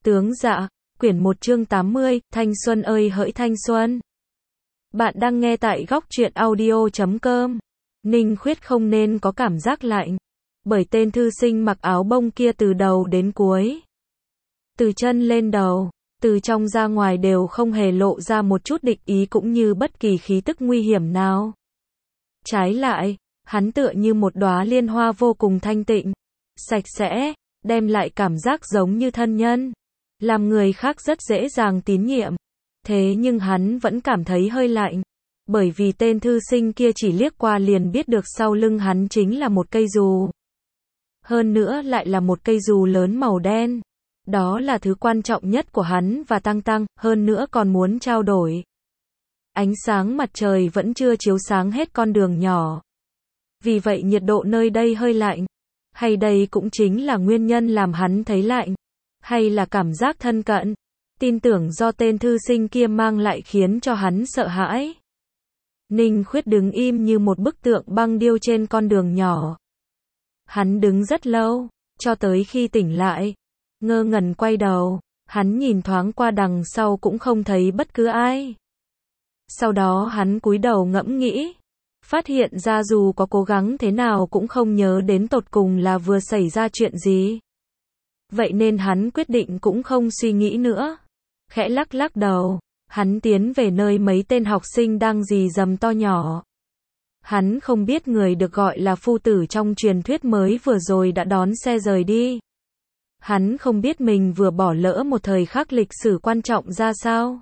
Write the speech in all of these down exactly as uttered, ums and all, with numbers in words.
Tướng Dạ, quyển một chương tám mươi, Thanh Xuân ơi hỡi thanh xuân. Bạn đang nghe tại góc truyện audio chấm com. Ninh Khuyết không nên có cảm giác lạnh, bởi tên thư sinh mặc áo bông kia từ đầu đến cuối, từ chân lên đầu, từ trong ra ngoài đều không hề lộ ra một chút địch ý cũng như bất kỳ khí tức nguy hiểm nào. Trái lại, hắn tựa như một đóa liên hoa vô cùng thanh tịnh, sạch sẽ, đem lại cảm giác giống như thân nhân, làm người khác rất dễ dàng tín nhiệm. Thế nhưng hắn vẫn cảm thấy hơi lạnh, bởi vì tên thư sinh kia chỉ liếc qua liền biết được sau lưng hắn chính là một cây dù. Hơn nữa lại là một cây dù lớn màu đen. Đó là thứ quan trọng nhất của hắn và Tăng Tăng, hơn nữa còn muốn trao đổi. Ánh sáng mặt trời vẫn chưa chiếu sáng hết con đường nhỏ. Vì vậy nhiệt độ nơi đây hơi lạnh. Hay đây cũng chính là nguyên nhân làm hắn thấy lạnh? Hay là cảm giác thân cận, tin tưởng do tên thư sinh kia mang lại khiến cho hắn sợ hãi? Ninh Khuyết đứng im như một bức tượng băng điêu trên con đường nhỏ. Hắn đứng rất lâu, cho tới khi tỉnh lại. Ngơ ngẩn quay đầu, hắn nhìn thoáng qua đằng sau cũng không thấy bất cứ ai. Sau đó hắn cúi đầu ngẫm nghĩ, phát hiện ra dù có cố gắng thế nào cũng không nhớ đến tột cùng là vừa xảy ra chuyện gì. Vậy nên hắn quyết định cũng không suy nghĩ nữa. Khẽ lắc lắc đầu, hắn tiến về nơi mấy tên học sinh đang rì rầm to nhỏ. Hắn không biết người được gọi là phu tử trong truyền thuyết mới vừa rồi đã đón xe rời đi. Hắn không biết mình vừa bỏ lỡ một thời khắc lịch sử quan trọng ra sao.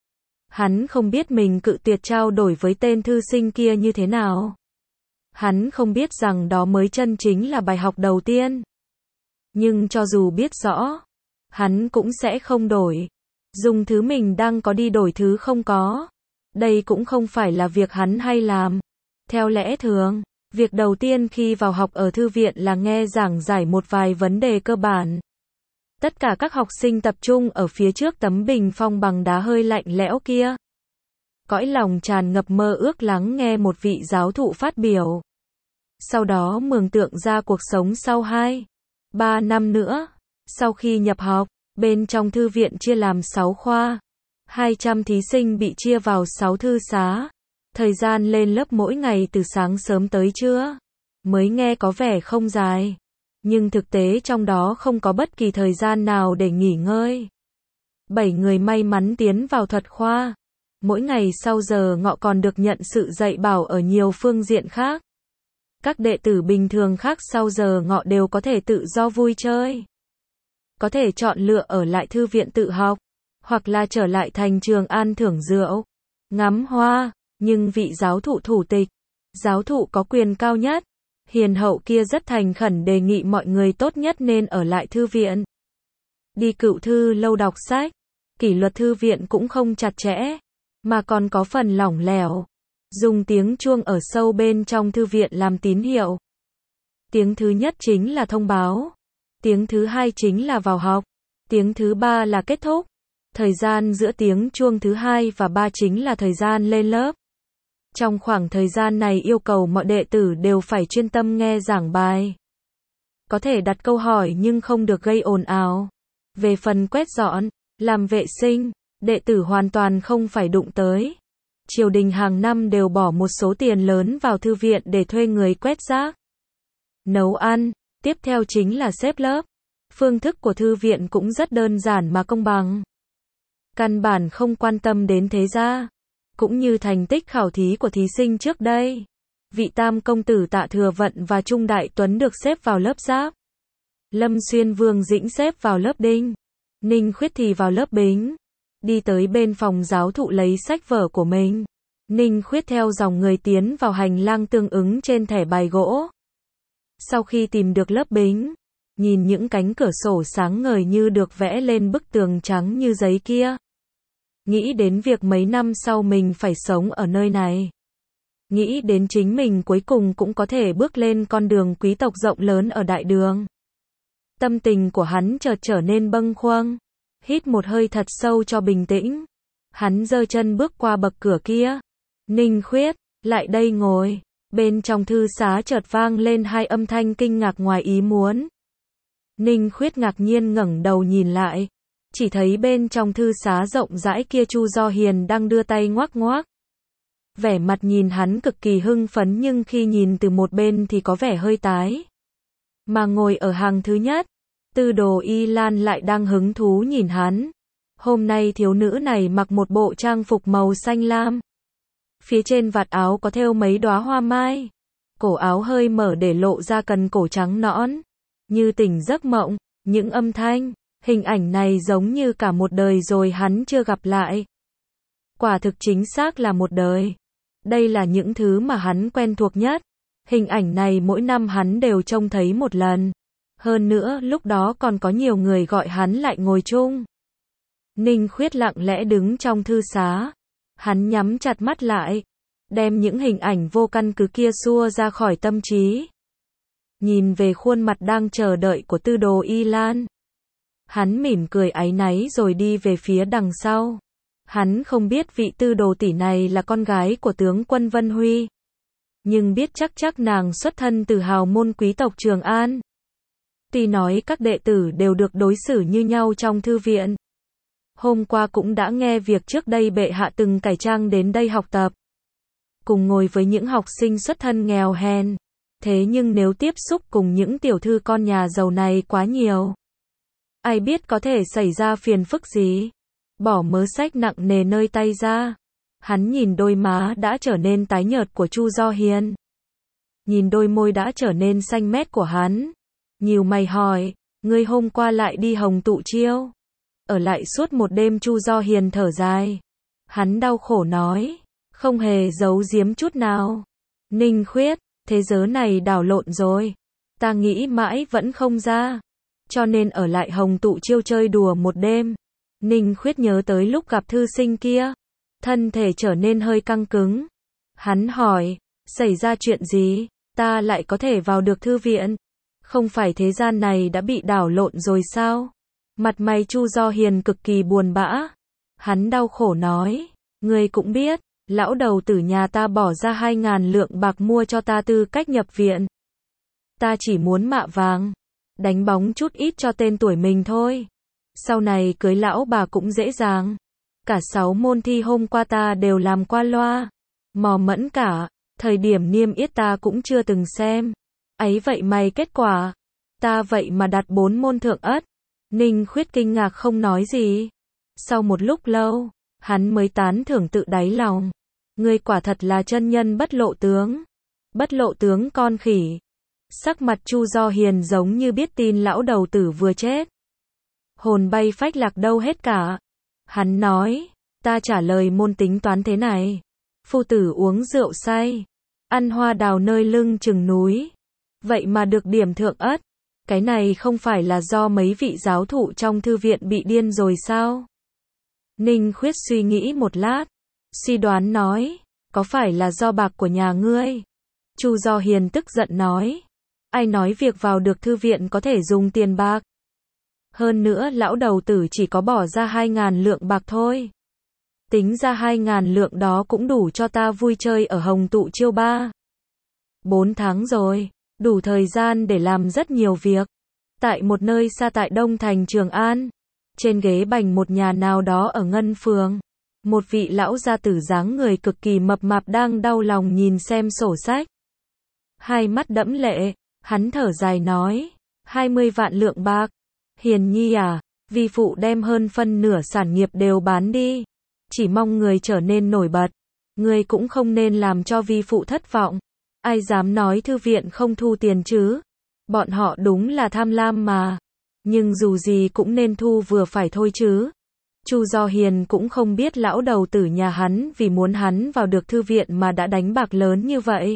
Hắn không biết mình cự tuyệt trao đổi với tên thư sinh kia như thế nào. Hắn không biết rằng đó mới chân chính là bài học đầu tiên. Nhưng cho dù biết rõ, hắn cũng sẽ không đổi. Dùng thứ mình đang có đi đổi thứ không có. Đây cũng không phải là việc hắn hay làm. Theo lẽ thường, việc đầu tiên khi vào học ở thư viện là nghe giảng giải một vài vấn đề cơ bản. Tất cả các học sinh tập trung ở phía trước tấm bình phong bằng đá hơi lạnh lẽo kia. Cõi lòng tràn ngập mơ ước lắng nghe một vị giáo thụ phát biểu. Sau đó mường tượng ra cuộc sống sau hai, ba năm nữa. Sau khi nhập học, bên trong thư viện chia làm sáu khoa. hai trăm thí sinh bị chia vào sáu thư xá. Thời gian lên lớp mỗi ngày từ sáng sớm tới trưa. Mới nghe có vẻ không dài. Nhưng thực tế trong đó không có bất kỳ thời gian nào để nghỉ ngơi. Bảy người may mắn tiến vào thuật khoa. Mỗi ngày sau giờ ngọ còn được nhận sự dạy bảo ở nhiều phương diện khác. Các đệ tử bình thường khác sau giờ ngọ đều có thể tự do vui chơi. Có thể chọn lựa ở lại thư viện tự học, hoặc là trở lại thành Trường An thưởng rượu, ngắm hoa, nhưng vị giáo thụ thủ tịch, giáo thụ có quyền cao nhất, hiền hậu kia rất thành khẩn đề nghị mọi người tốt nhất nên ở lại thư viện. Đi cựu thư lâu đọc sách, kỷ luật thư viện cũng không chặt chẽ, mà còn có phần lỏng lẻo. Dùng tiếng chuông ở sâu bên trong thư viện làm tín hiệu. Tiếng thứ nhất chính là thông báo. Tiếng thứ hai chính là vào học. Tiếng thứ ba là kết thúc. Thời gian giữa tiếng chuông thứ hai và ba chính là thời gian lên lớp. Trong khoảng thời gian này yêu cầu mọi đệ tử đều phải chuyên tâm nghe giảng bài. Có thể đặt câu hỏi nhưng không được gây ồn ào. Về phần quét dọn, làm vệ sinh, đệ tử hoàn toàn không phải đụng tới. Triều đình hàng năm đều bỏ một số tiền lớn vào thư viện để thuê người quét rác, nấu ăn, tiếp theo chính là xếp lớp. Phương thức của thư viện cũng rất đơn giản mà công bằng. Căn bản không quan tâm đến thế gia, cũng như thành tích khảo thí của thí sinh trước đây. Vị tam công tử Tạ Thừa Vận và Trung Đại Tuấn được xếp vào lớp Giáp. Lâm Xuyên Vương Dĩnh xếp vào lớp Đinh. Ninh Khuyết thì vào lớp Bính. Đi tới bên phòng giáo thụ lấy sách vở của mình. Ninh Khuyết theo dòng người tiến vào hành lang tương ứng trên thẻ bài gỗ. Sau khi tìm được lớp Bính, nhìn những cánh cửa sổ sáng ngời như được vẽ lên bức tường trắng như giấy kia. Nghĩ đến việc mấy năm sau mình phải sống ở nơi này. Nghĩ đến chính mình cuối cùng cũng có thể bước lên con đường quý tộc rộng lớn ở đại đường. Tâm tình của hắn chợt trở nên bâng khuâng. Hít một hơi thật sâu cho bình tĩnh. Hắn giơ chân bước qua bậc cửa kia. Ninh Khuyết, lại đây ngồi. Bên trong thư xá chợt vang lên hai âm thanh kinh ngạc ngoài ý muốn. Ninh Khuyết ngạc nhiên ngẩng đầu nhìn lại. chỉ thấy bên trong thư xá rộng rãi kia Chu Do Hiền đang đưa tay ngoác ngoác. Vẻ mặt nhìn hắn cực kỳ hưng phấn nhưng khi nhìn từ một bên thì có vẻ hơi tái. Mà ngồi ở hàng thứ nhất, Tư Đồ Y Lan lại đang hứng thú nhìn hắn. Hôm nay thiếu nữ này mặc một bộ trang phục màu xanh lam. Phía trên vạt áo có thêu mấy đóa hoa mai. Cổ áo hơi mở để lộ ra cần cổ trắng nõn. Như tỉnh giấc mộng, những âm thanh, hình ảnh này giống như cả một đời rồi hắn chưa gặp lại. Quả thực chính xác là một đời. Đây là những thứ mà hắn quen thuộc nhất. Hình ảnh này mỗi năm hắn đều trông thấy một lần. Hơn nữa lúc đó còn có nhiều người gọi hắn lại ngồi chung. Ninh Khuyết lặng lẽ đứng trong thư xá. Hắn nhắm chặt mắt lại, đem những hình ảnh vô căn cứ kia xua ra khỏi tâm trí. Nhìn về khuôn mặt đang chờ đợi của Tư Đồ Y Lan. Hắn mỉm cười áy náy rồi đi về phía đằng sau. Hắn không biết vị Tư Đồ tỷ này là con gái của tướng quân Vân Huy. Nhưng biết chắc chắc nàng xuất thân từ hào môn quý tộc Trường An. Tuy nói các đệ tử đều được đối xử như nhau trong thư viện. Hôm qua cũng đã nghe việc trước đây bệ hạ từng cải trang đến đây học tập. Cùng ngồi với những học sinh xuất thân nghèo hèn. Thế nhưng nếu tiếp xúc cùng những tiểu thư con nhà giàu này quá nhiều. Ai biết có thể xảy ra phiền phức gì. Bỏ mớ sách nặng nề nơi tay ra. Hắn nhìn đôi má đã trở nên tái nhợt của Chu Do Hiền. Nhìn đôi môi đã trở nên xanh mét của hắn. Nhíu mày hỏi, ngươi hôm qua lại đi Hồng Tụ Chiêu. Ở lại suốt một đêm. Chu Do Hiền thở dài. Hắn đau khổ nói, không hề giấu giếm chút nào. Ninh Khuyết, thế giới này đảo lộn rồi. Ta nghĩ mãi vẫn không ra. Cho nên ở lại Hồng Tụ Chiêu chơi đùa một đêm. Ninh Khuyết nhớ tới lúc gặp thư sinh kia. Thân thể trở nên hơi căng cứng. Hắn hỏi, xảy ra chuyện gì? Ta lại có thể vào được thư viện? Không phải thế gian này đã bị đảo lộn rồi sao? Mặt mày Chu Do Hiền cực kỳ buồn bã. Hắn đau khổ nói, ngươi cũng biết, lão đầu tử nhà ta bỏ ra hai ngàn lượng bạc mua cho ta tư cách nhập viện. Ta chỉ muốn mạ vàng, đánh bóng chút ít cho tên tuổi mình thôi. Sau này cưới lão bà cũng dễ dàng. Cả sáu môn thi hôm qua ta đều làm qua loa. Mò mẫm cả, thời điểm niêm yết ta cũng chưa từng xem. Ấy vậy mày kết quả, ta vậy mà đặt bốn môn thượng ất. Ninh Khuyết kinh ngạc không nói gì. Sau một lúc lâu, hắn mới tán thưởng tự đáy lòng. Ngươi quả thật là chân nhân bất lộ tướng. Bất lộ tướng con khỉ. Sắc mặt Chu Do Hiền giống như biết tin lão đầu tử vừa chết. Hồn bay phách lạc đâu hết cả. Hắn nói, ta trả lời môn tính toán thế này. Phu tử uống rượu say, ăn hoa đào nơi lưng chừng núi. Vậy mà được điểm thượng ất. Cái này không phải là do mấy vị giáo thụ trong thư viện bị điên rồi sao? Ninh Khuyết suy nghĩ một lát, suy đoán nói, có phải là do bạc của nhà ngươi? Chu Do Hiền tức giận nói, ai nói việc vào được thư viện có thể dùng tiền bạc? Hơn nữa lão đầu tử chỉ có bỏ ra hai ngàn lượng bạc thôi. Tính ra hai ngàn lượng đó cũng đủ cho ta vui chơi ở Hồng Tụ Chiêu ba. Bốn tháng rồi, đủ thời gian để làm rất nhiều việc. Tại một nơi xa tại Đông Thành Trường An, trên ghế bành một nhà nào đó ở Ngân Phường, một vị lão gia tử dáng người cực kỳ mập mạp đang đau lòng nhìn xem sổ sách. Hai mắt đẫm lệ, hắn thở dài nói, hai mươi vạn lượng bạc. Hiền nhi à, vi phụ đem hơn phân nửa sản nghiệp đều bán đi. Chỉ mong người trở nên nổi bật. Người cũng không nên làm cho vi phụ thất vọng. Ai dám nói thư viện không thu tiền chứ? Bọn họ đúng là tham lam mà. Nhưng dù gì cũng nên thu vừa phải thôi chứ. Chu Do Hiền cũng không biết lão đầu tử nhà hắn vì muốn hắn vào được thư viện mà đã đánh bạc lớn như vậy.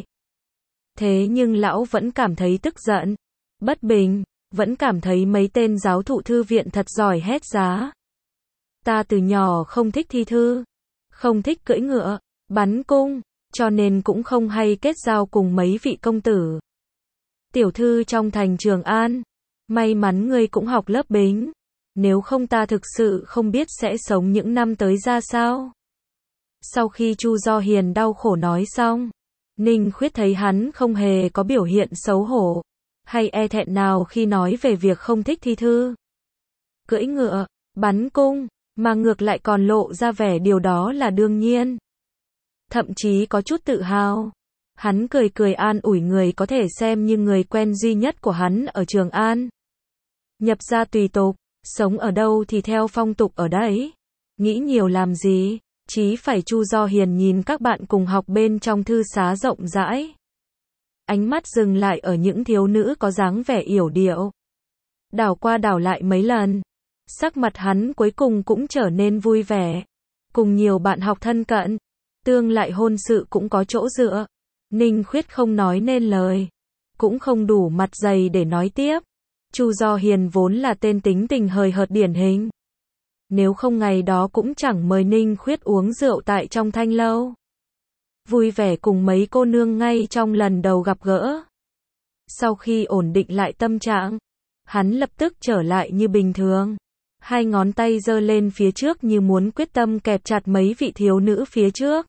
Thế nhưng lão vẫn cảm thấy tức giận, bất bình, vẫn cảm thấy mấy tên giáo thụ thư viện thật giỏi hết giá. Ta từ nhỏ không thích thi thư, không thích cưỡi ngựa, bắn cung, cho nên cũng không hay kết giao cùng mấy vị công tử. Tiểu thư trong thành Trường An, may mắn ngươi cũng học lớp bính, nếu không ta thực sự không biết sẽ sống những năm tới ra sao. Sau khi Chu Do Hiền đau khổ nói xong, Ninh Khuyết thấy hắn không hề có biểu hiện xấu hổ, hay e thẹn nào khi nói về việc không thích thi thư. Cưỡi ngựa, bắn cung, mà ngược lại còn lộ ra vẻ điều đó là đương nhiên. Thậm chí có chút tự hào. Hắn cười cười an ủi người có thể xem như người quen duy nhất của hắn ở Trường An. Nhập gia tùy tục, sống ở đâu thì theo phong tục ở đấy. Nghĩ nhiều làm gì, chí phải. Chu Do Hiền nhìn các bạn cùng học bên trong thư xá rộng rãi. Ánh mắt dừng lại ở những thiếu nữ có dáng vẻ yểu điệu. Đảo qua đảo lại mấy lần. Sắc mặt hắn cuối cùng cũng trở nên vui vẻ. Cùng nhiều bạn học thân cận. Tương lại hôn sự cũng có chỗ dựa. Ninh Khuyết không nói nên lời. Cũng không đủ mặt dày để nói tiếp. Chu Do Hiền vốn là tên tính tình hời hợt điển hình. Nếu không ngày đó cũng chẳng mời Ninh Khuyết uống rượu tại trong thanh lâu. Vui vẻ cùng mấy cô nương ngay trong lần đầu gặp gỡ. Sau khi ổn định lại tâm trạng, hắn lập tức trở lại như bình thường. Hai ngón tay giơ lên phía trước như muốn quyết tâm kẹp chặt mấy vị thiếu nữ phía trước.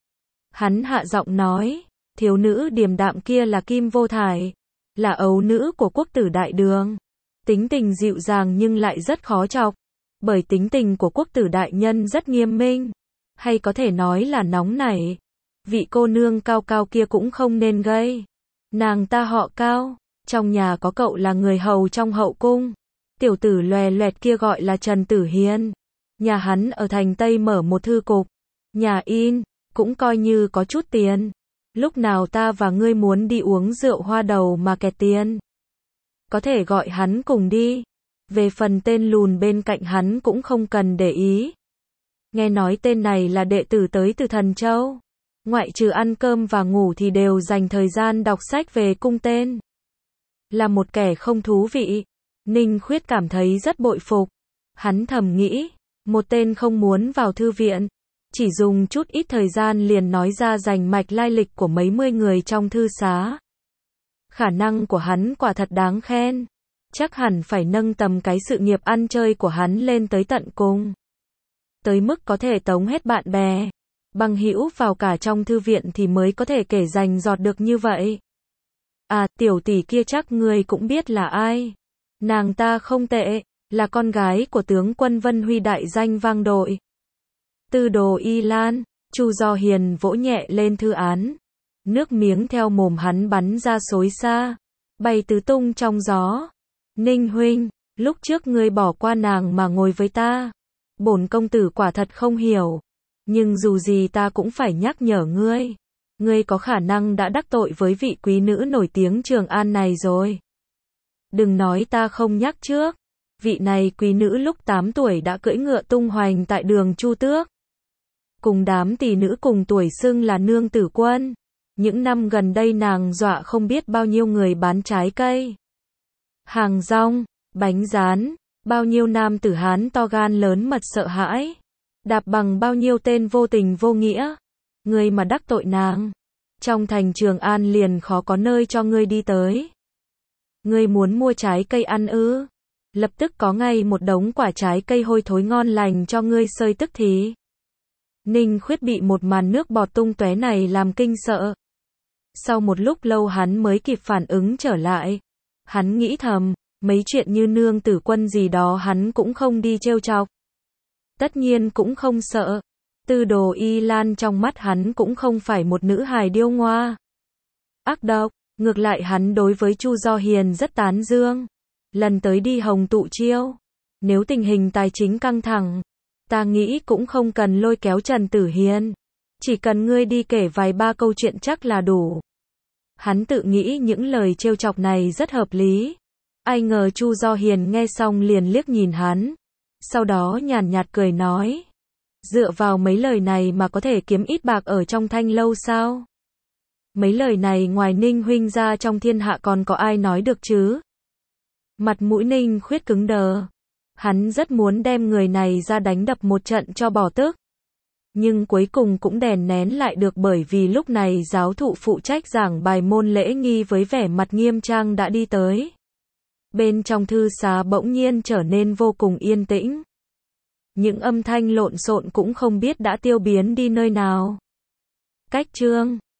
Hắn hạ giọng nói, thiếu nữ điềm đạm kia là Kim Vô Thải, là ấu nữ của quốc tử Đại Đường. Tính tình dịu dàng nhưng lại rất khó chọc, bởi tính tình của quốc tử đại nhân rất nghiêm minh, hay có thể nói là nóng nảy. Vị cô nương Cao Cao kia cũng không nên gây. Nàng ta họ Cao, trong nhà có cậu là người hầu trong hậu cung. Tiểu tử loè loẹt kia gọi là Trần Tử Hiên. Nhà hắn ở thành Tây mở một thư cục, nhà in, cũng coi như có chút tiền. Lúc nào ta và ngươi muốn đi uống rượu hoa đầu mà kẹt tiền, có thể gọi hắn cùng đi. Về phần tên lùn bên cạnh hắn cũng không cần để ý. Nghe nói tên này là đệ tử tới từ Thần Châu. Ngoại trừ ăn cơm và ngủ thì đều dành thời gian đọc sách về cung tên. Là một kẻ không thú vị. Ninh Khuyết cảm thấy rất bội phục. Hắn thầm nghĩ, một tên không muốn vào thư viện, chỉ dùng chút ít thời gian liền nói ra rành mạch lai lịch của mấy mươi người trong thư xá. Khả năng của hắn quả thật đáng khen. Chắc hẳn phải nâng tầm cái sự nghiệp ăn chơi của hắn lên tới tận cùng. Tới mức có thể tống hết bạn bè, bằng hữu vào cả trong thư viện thì mới có thể kể rành rọt được như vậy. À, tiểu tỷ kia chắc ngươi cũng biết là ai. Nàng ta không tệ, là con gái của tướng quân Vân Huy đại danh vang dội. Tư Đồ Y Lan. Chu Do Hiền vỗ nhẹ lên thư án. Nước miếng theo mồm hắn bắn ra xối xa, bay tứ tung trong gió. Ninh huynh, lúc trước ngươi bỏ qua nàng mà ngồi với ta. Bổn công tử quả thật không hiểu. Nhưng dù gì ta cũng phải nhắc nhở ngươi. Ngươi có khả năng đã đắc tội với vị quý nữ nổi tiếng Trường An này rồi. Đừng nói ta không nhắc trước. Vị này quý nữ lúc tám tuổi đã cưỡi ngựa tung hoành tại đường Chu Tước. Cùng đám tỷ nữ cùng tuổi xưng là nương tử quân. Những năm gần đây nàng dọa không biết bao nhiêu người bán trái cây, hàng rong, bánh rán. Bao nhiêu nam tử Hán to gan lớn mật sợ hãi. Đạp bằng bao nhiêu tên vô tình vô nghĩa. Ngươi mà đắc tội nàng, trong thành Trường An liền khó có nơi cho ngươi đi tới. Ngươi muốn mua trái cây ăn ư? Lập tức có ngay một đống quả trái cây hôi thối ngon lành cho ngươi sơi tức thì. Ninh Khuyết bị một màn nước bọt tung tóe này làm kinh sợ. Sau một lúc lâu hắn mới kịp phản ứng trở lại. Hắn nghĩ thầm, mấy chuyện như nương tử quân gì đó hắn cũng không đi trêu chọc. Tất nhiên cũng không sợ. Tư Đồ Y Lan trong mắt hắn cũng không phải một nữ hài điêu ngoa, ác độc. Ngược lại hắn đối với Chu Do Hiền rất tán dương. Lần tới đi Hồng Tụ Chiêu, nếu tình hình tài chính căng thẳng, ta nghĩ cũng không cần lôi kéo Trần Tử Hiên. Chỉ cần ngươi đi kể vài ba câu chuyện chắc là đủ. Hắn tự nghĩ những lời trêu chọc này rất hợp lý. Ai ngờ Chu Do Hiền nghe xong liền liếc nhìn hắn. Sau đó nhàn nhạt cười nói. Dựa vào mấy lời này mà có thể kiếm ít bạc ở trong thanh lâu sao? Mấy lời này ngoài Ninh huynh ra trong thiên hạ còn có ai nói được chứ? Mặt mũi Ninh Khuyết cứng đờ. Hắn rất muốn đem người này ra đánh đập một trận cho bỏ tức. Nhưng cuối cùng cũng đèn nén lại được bởi vì lúc này giáo thụ phụ trách giảng bài môn lễ nghi với vẻ mặt nghiêm trang đã đi tới. Bên trong thư xá bỗng nhiên trở nên vô cùng yên tĩnh. Những âm thanh lộn xộn cũng không biết đã tiêu biến đi nơi nào. Cách chương